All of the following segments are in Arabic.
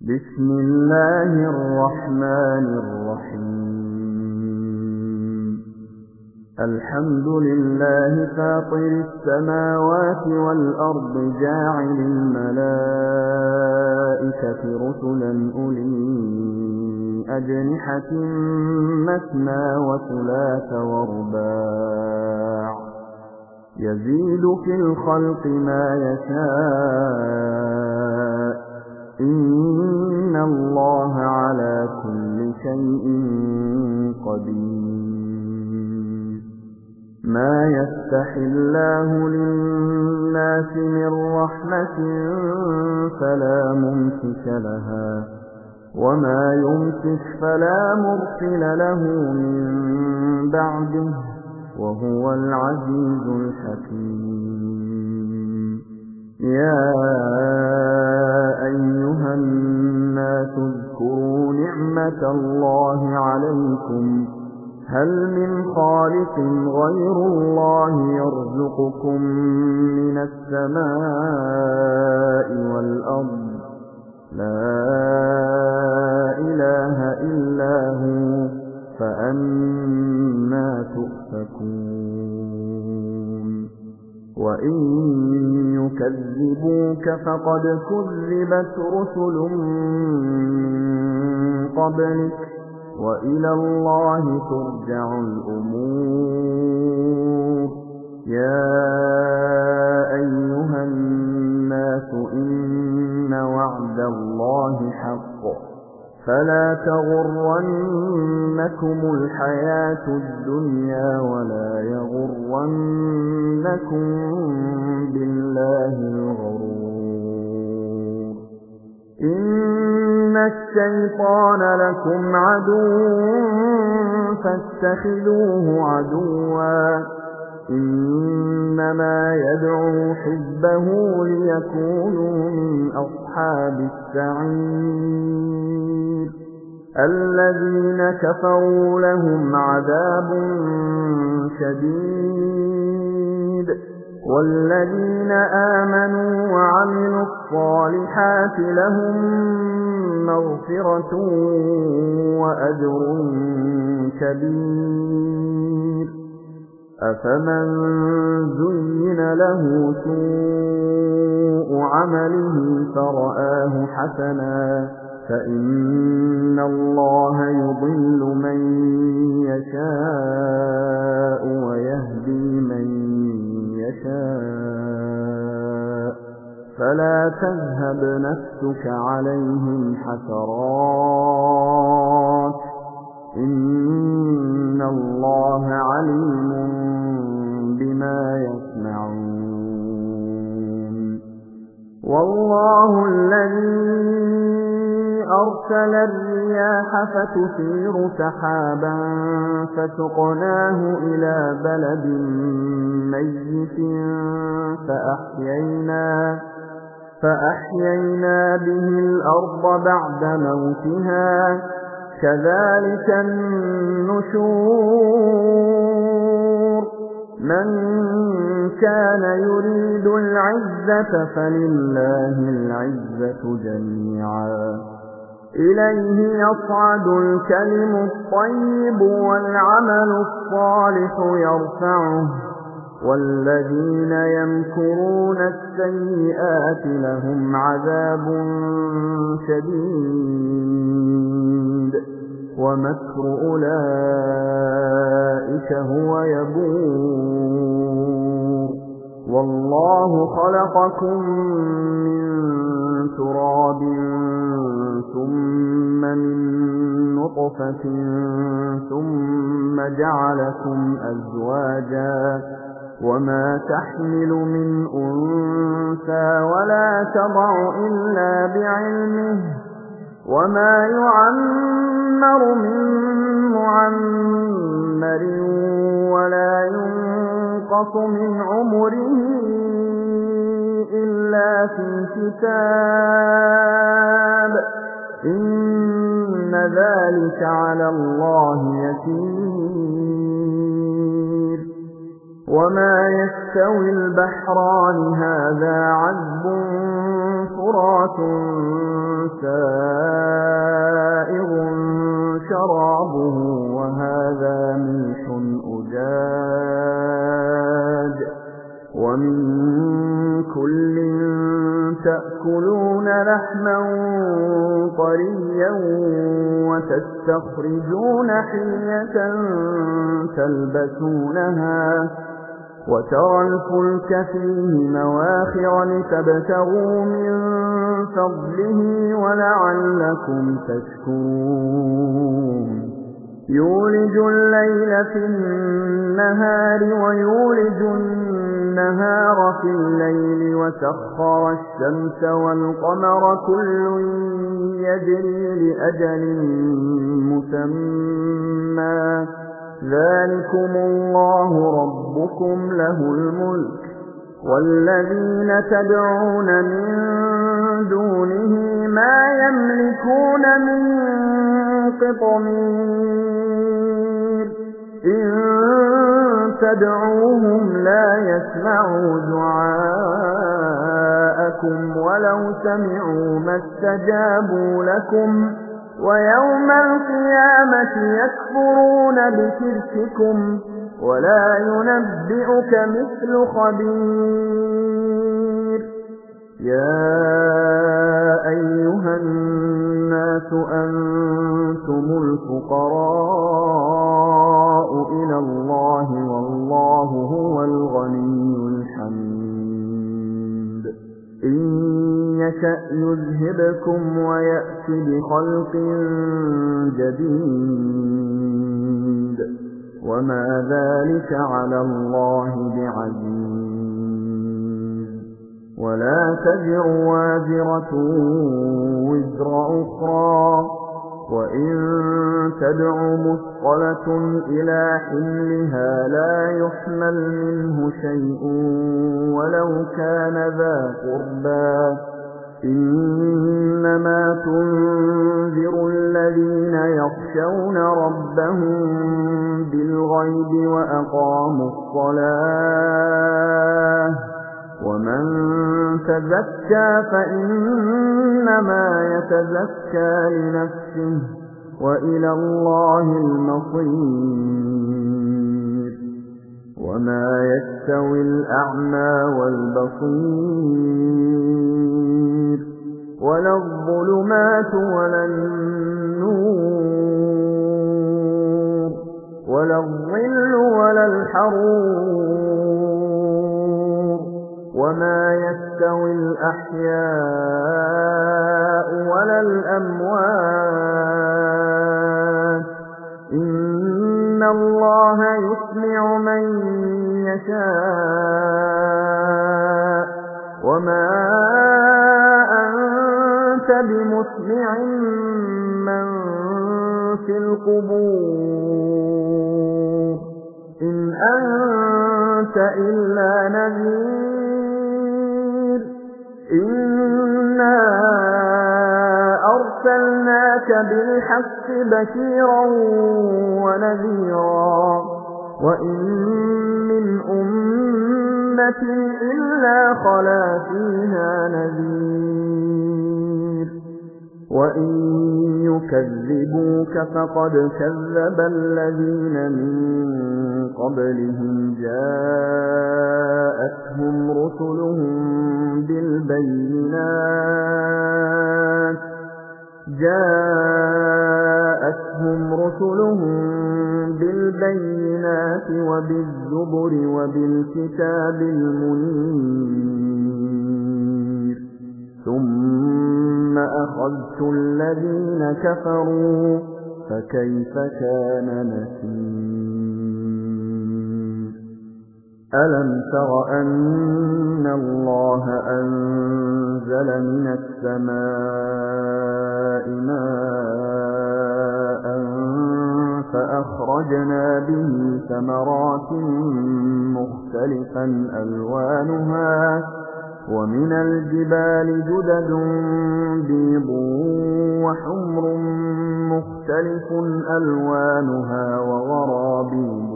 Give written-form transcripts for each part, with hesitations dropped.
بسم الله الرحمن الرحيم الحمد لله فاطر السماوات والأرض جاعل الملائكة رسلا أولي أجنحة مثنى وثلاث ورباع يزيد في الخلق ما يشاء إن الله على كل شيء قدير ما يفتح الله للناس من رحمة فلا ممسك لها وما يمسك فلا مرسل له من بعده وهو العزيز الحكيم يا أيها الناس اذكروا نعمة الله عليكم هل من خالق غير الله يرزقكم من السماء والأرض لا إله إلا هو فأنى تؤفكون وإن يكذبوك فقد كذبت رسل من قبلك وإلى الله ترجع الأمور يا أيها الناس إن وعد الله حق فلا تغرنكم الحياة الدنيا ولا يغرنكم بالله الغرور إن الشيطان لكم عدو فاتخذوه عدوا إنما يدعو حزبه ليكونوا من أصحاب السعير الذين كفروا لهم عذاب شديد والذين آمنوا وعملوا الصالحات لهم مغفرة وأجر كبير أفمن زين له سوء عمله فرآه حسنا فإن الله يضل من يشاء ويهدي من يشاء فلا تذهب نفسك عليهم حسرات إن الله عليم بما يصنعون والله الذي أرسل الرياح فتثير سحابا فتقناه إلى بلد ميت فأحيينا به الأرض بعد موتها كذلك النشور من كان يريد العزة فلله العزة جميعا إليه يصعد الكلم الطيب والعمل الصالح يرفعه والذين يمكرون السيئات لهم عذاب شديد ومكر أولئك هو يبور والله خلقكم من تراب ثم من نطفة ثم جعلكم أزواجا وما تحمل من أنثى ولا تضع إلا بعلمه وما يعمر من معمر ولا ينقص من عمره إلا في كتاب إن ذلك على الله يسير وما يستوي البحران هذا عذب فرات سائغ طريا وتستخرجون حلية تلبسونها وترى الفلك فيه مواخر لتبتغوا من فضله ولعلكم تشكرون يولج الليل في النهار ويولج النهار في الليل وسخر الشمس والقمر كل يجري لأجل مسمى ذلكم الله ربكم له الملك والذين تدعون من دونه ما يملكون من قطمير إن تدعوهم لا يسمعوا دعاءكم ولو سمعوا ما استجابوا لكم ويوم القيامة يكفرون بشرككم ولا ينبئك مثل خبير يا أيها الناس أنتم الفقراء إلى الله والله هو الغني الحميد إن يشأ يذهبكم ويأتي بخلق جديد وما ذلك على الله بعزيز ولا تزر وازرة وزر أخرى وإن تدع مثقلة إلى حملها لا يحمل منه شيء ولو كان ذا قربى إنما تنذر الذين يخشون ربهم بالغيب وأقاموا الصلاة ومن تزكى فإنما يتزكى لنفسه وإلى الله المصير وما يستوي الأعمى والبصير ولا الظلمات ولا النور ولا الظل ولا الحرور وما يستوي الأحياء ولا الأموات إن الله يسمع من يشاء وما أنت بمسمع من في القبور إن أنت إلا نذير إنا أرسلناك بالحق بشيرا ونذيرا وإن من أمة إلا خلا فيها نذير وإن يكذبوك فقد كذب الذين من قبلهم جاءتهم رسلهم بالبينات وبالزبر وبالكتاب المنير ثم أخذت الذين كفروا فكيف كان نكير ألم تر أن الله أنزل من السماء ماء فأخرجنا به ثمرات مختلفا ألوانها ومن الجبال جدد بيض وحمر مختلف ألوانها وغرابيب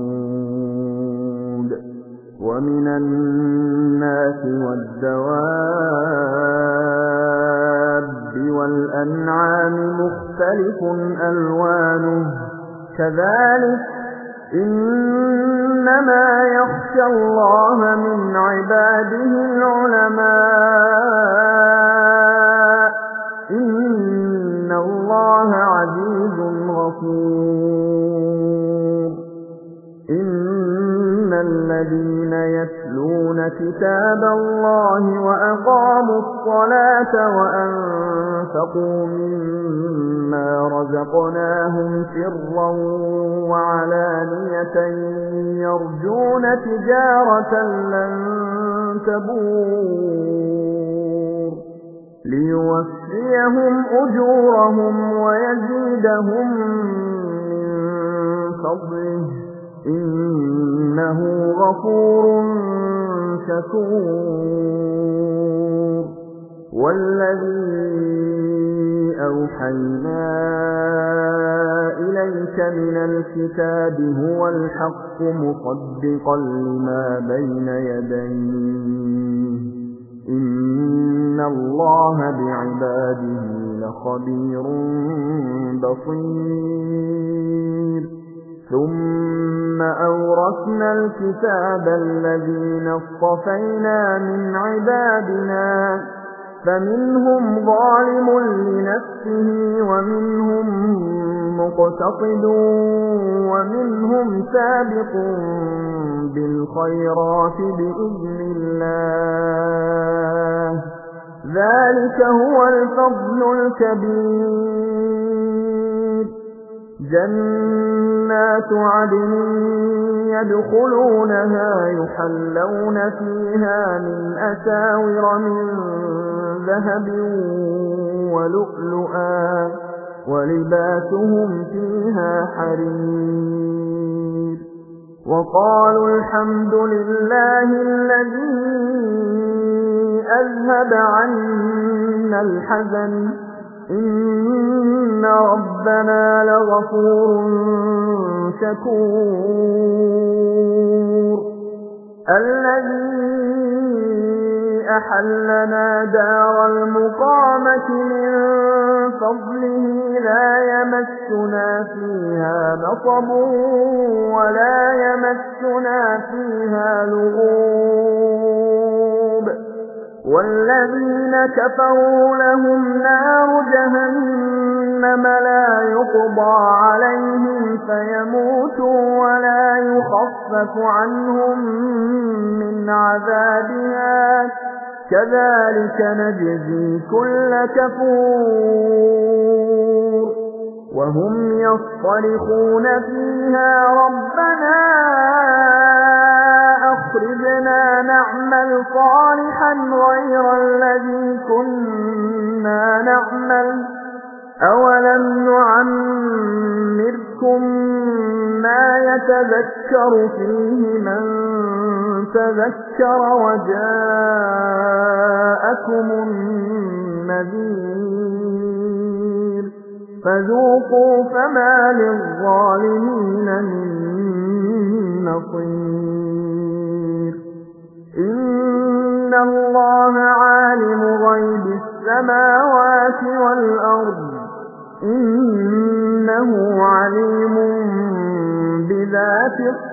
سود ومن الناس والدواب والأنعام مختلف ألوانه كذلك إنما يخشى الله من عباده العلماء إِنَّ اللَّهَ عَزِيزٌ غَفُورٌ إِنَّ الَّذِينَ يَتْلُونَ كِتَابَ اللَّهِ وَأَقَامُوا الصَّلَاةَ وَأَنفَقُوا مِمَّا رَزَقْنَاهُمْ سِرًّا وَعَلَانِيَةً يَرْجُونَ تِجَارَةً لَّن تَبُورَ لِيُوَفِّيَهُمْ أُجُورَهُمْ وَيَزِيدَهُم مِّن فَضْلِهِ إِنَّهُ غَفُورٌ شَكُورٌ وَالَّذِي أَوْحَيْنَا إِلَيْكَ مِنَ الْكِتَابِ هُوَ الْحَقُّ مُصَدِّقًا لِّمَا بَيْنَ يَدَيْهِ إِنَّ اللَّهَ بِعِبَادِهِ لَخَبِيرٌ بَصِيرٌ ثُمَّ أَوْرَثْنَا الْكِتَابَ الَّذِينَ اصْطَفَيْنَا مِنْ عِبَادِنَا فَمِنْهُمْ ظَالِمٌ لِنَفْسِهِ وَمِنْهُمْ مُقْتَصِدٌ وَمِنْهُمْ سَابِقٌ بِالْخَيْرَاتِ بِإِذْنِ اللَّهِ ذَلِكَ هُوَ الْفَضْلُ الْكَبِيرُ جَنَّاتُ عَدْنٍ يَدْخُلُونَهَا يُحَلَّوْنَ فِيهَا مِنْ أَسَاوِرَ مِنْ ذَهَبٍ وَلُؤْلُؤًا وَلِبَاسُهُمْ فِيهَا حَرِيرٌ وَقَالُوا الْحَمْدُ لِلَّهِ الَّذِي أَذْهَبَ عَنَّا الْحَزَنَ إِنَّ رَبَّنَا لَغَفُورٌ شَكُورٌ الَّذِي أَحَلَّنَا دَارَ الْمُقَامَةِ مِنْ فَضْلِهِ لَا يَمَسُّنَا فِيهَا نَصَبٌ وَلَا يَمَسُّنَا فِيهَا لُغُوبٌ وَالَّذِينَ كَفَرُوا لَهُمْ نَارُ جَهَنَّمَ لَا يُقْضَىٰ عَلَيْهِمْ فَيَمُوتُوا وَلَا يُخَفَّفُ عَنْهُم مِّنْ عَذَابِهَا كَذَٰلِكَ نَجْزِي كُلَّ كَفُورٍ وَهُمْ يَصْطَرِخُونَ فِيهَا رَبَّنَا أَخْرِجْنَا نَعْمَلْ صَالِحًا غَيْرَ الَّذِي كُنَّا نَعْمَلُ أَوَلَمْ نُعَمِّرْكُم مَّا يَتَذَكَّرُ فِيهِ مَن تَذَكَّرَ وَجَاءَكُمُ النَّذِيرُ فَذُوقُوا فَمَا لِلظَّالِمِينَ مِن نَّصِيرٍ إِنَّ اللَّهَ عَالِمُ غَيْبِ السَّمَاوَاتِ وَالْأَرْضِ إِنَّهُ عَلِيمٌ بِذَاتِ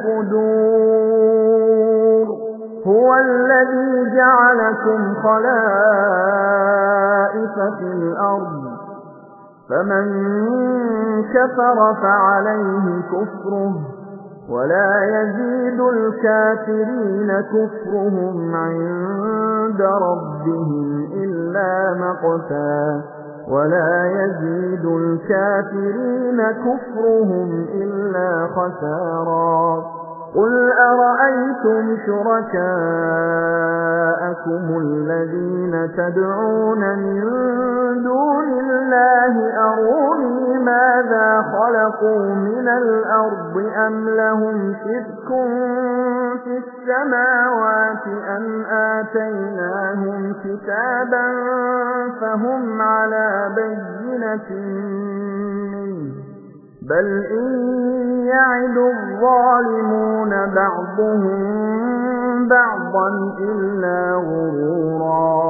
الصُّدُورِ هُوَ الَّذِي جَعَلَكُمْ خَلَائِفَ فِي الْأَرْضِ فَمَن كَفَرَ فَعَلَيْهِ كُفْرُهُ وَلَا يَزِيدُ الْكَافِرِينَ كُفْرُهُمْ عِندَ رَبِّهِمْ إِلَّا مَقْتًا وَلَا يَزِيدُ الْكَافِرِينَ كُفْرُهُمْ إِلَّا خَسَارًا قُلْ أَرَأَيْتُمْ شُرَكَاءَكُمُ الَّذِينَ تَدْعُونَ مِن دُونِ اللَّهِ أَرُونِي مَاذَا خَلَقُوا مِنَ الْأَرْضِ أَمْ لَهُمْ شِرْكٌ فِي السَّمَاوَاتِ أَمْ آتَيْنَاهُمْ كِتَابًا فَهُمْ عَلَىٰ بَيِّنَةٍ مِّنْهُ بَلْ إِن يَعِدُ الظَّالِمُونَ بَعْضُهُم بَعْضًا إِلَّا غُرُورًا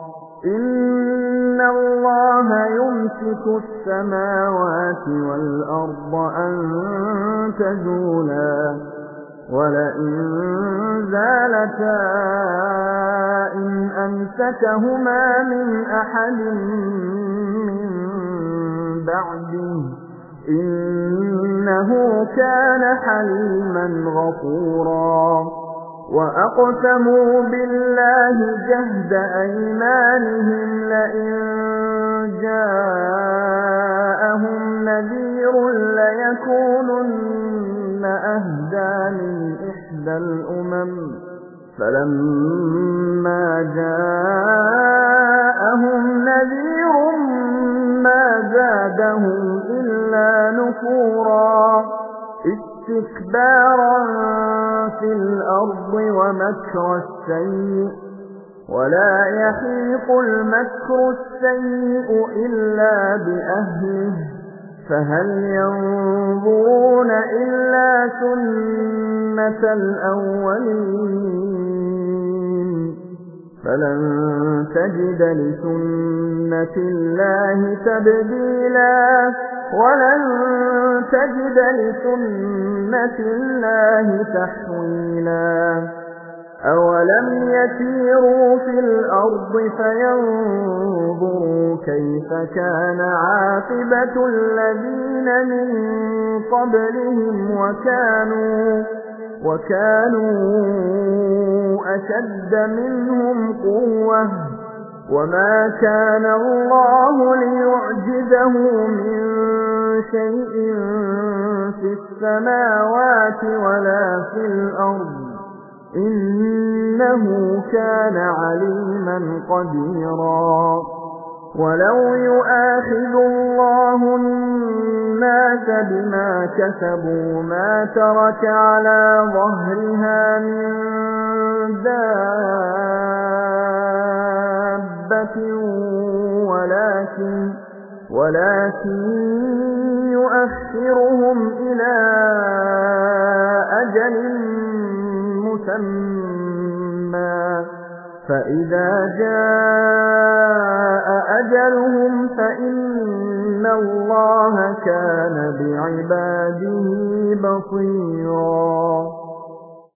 إِنَّ اللَّهَ يُمْسِكُ السَّمَاوَاتِ وَالْأَرْضَ أَن تَزُولَا وَلَئِن زَالَتَا إِنْ أَمْسَكَهُمَا مِنْ أَحَدٍ بعده إنه كان حليما غفورا وأقسموا بالله جهد أيمانهم لئن جاءهم نذير ليكونن أهدى من إحدى الأمم فلما جاءهم نذير ما زادهم إلا نفورا استكبارا في الأرض ومكر السيء ولا يحيق المكر السيء إلا بأهله فهل ينظرون إلا سنة الأولين فلن تجد لسنة الله تبديلا ولن تجد لسنة الله تحويلا أولم يسيروا في الأرض فينظروا كيف كان عاقبة الذين من قبلهم وكانوا أشد منهم قوة وما كان الله ليعجزه من شيء في السماوات ولا في الأرض إنه كان عليما قديرا ولو يؤاخذ الله الناس بما كسبوا ما ترك على ظهرها من دابة ولكن يؤخرهم إلى أجل مسمى فإذا جاء أجلهم فإن الله كان بعباده بصيرا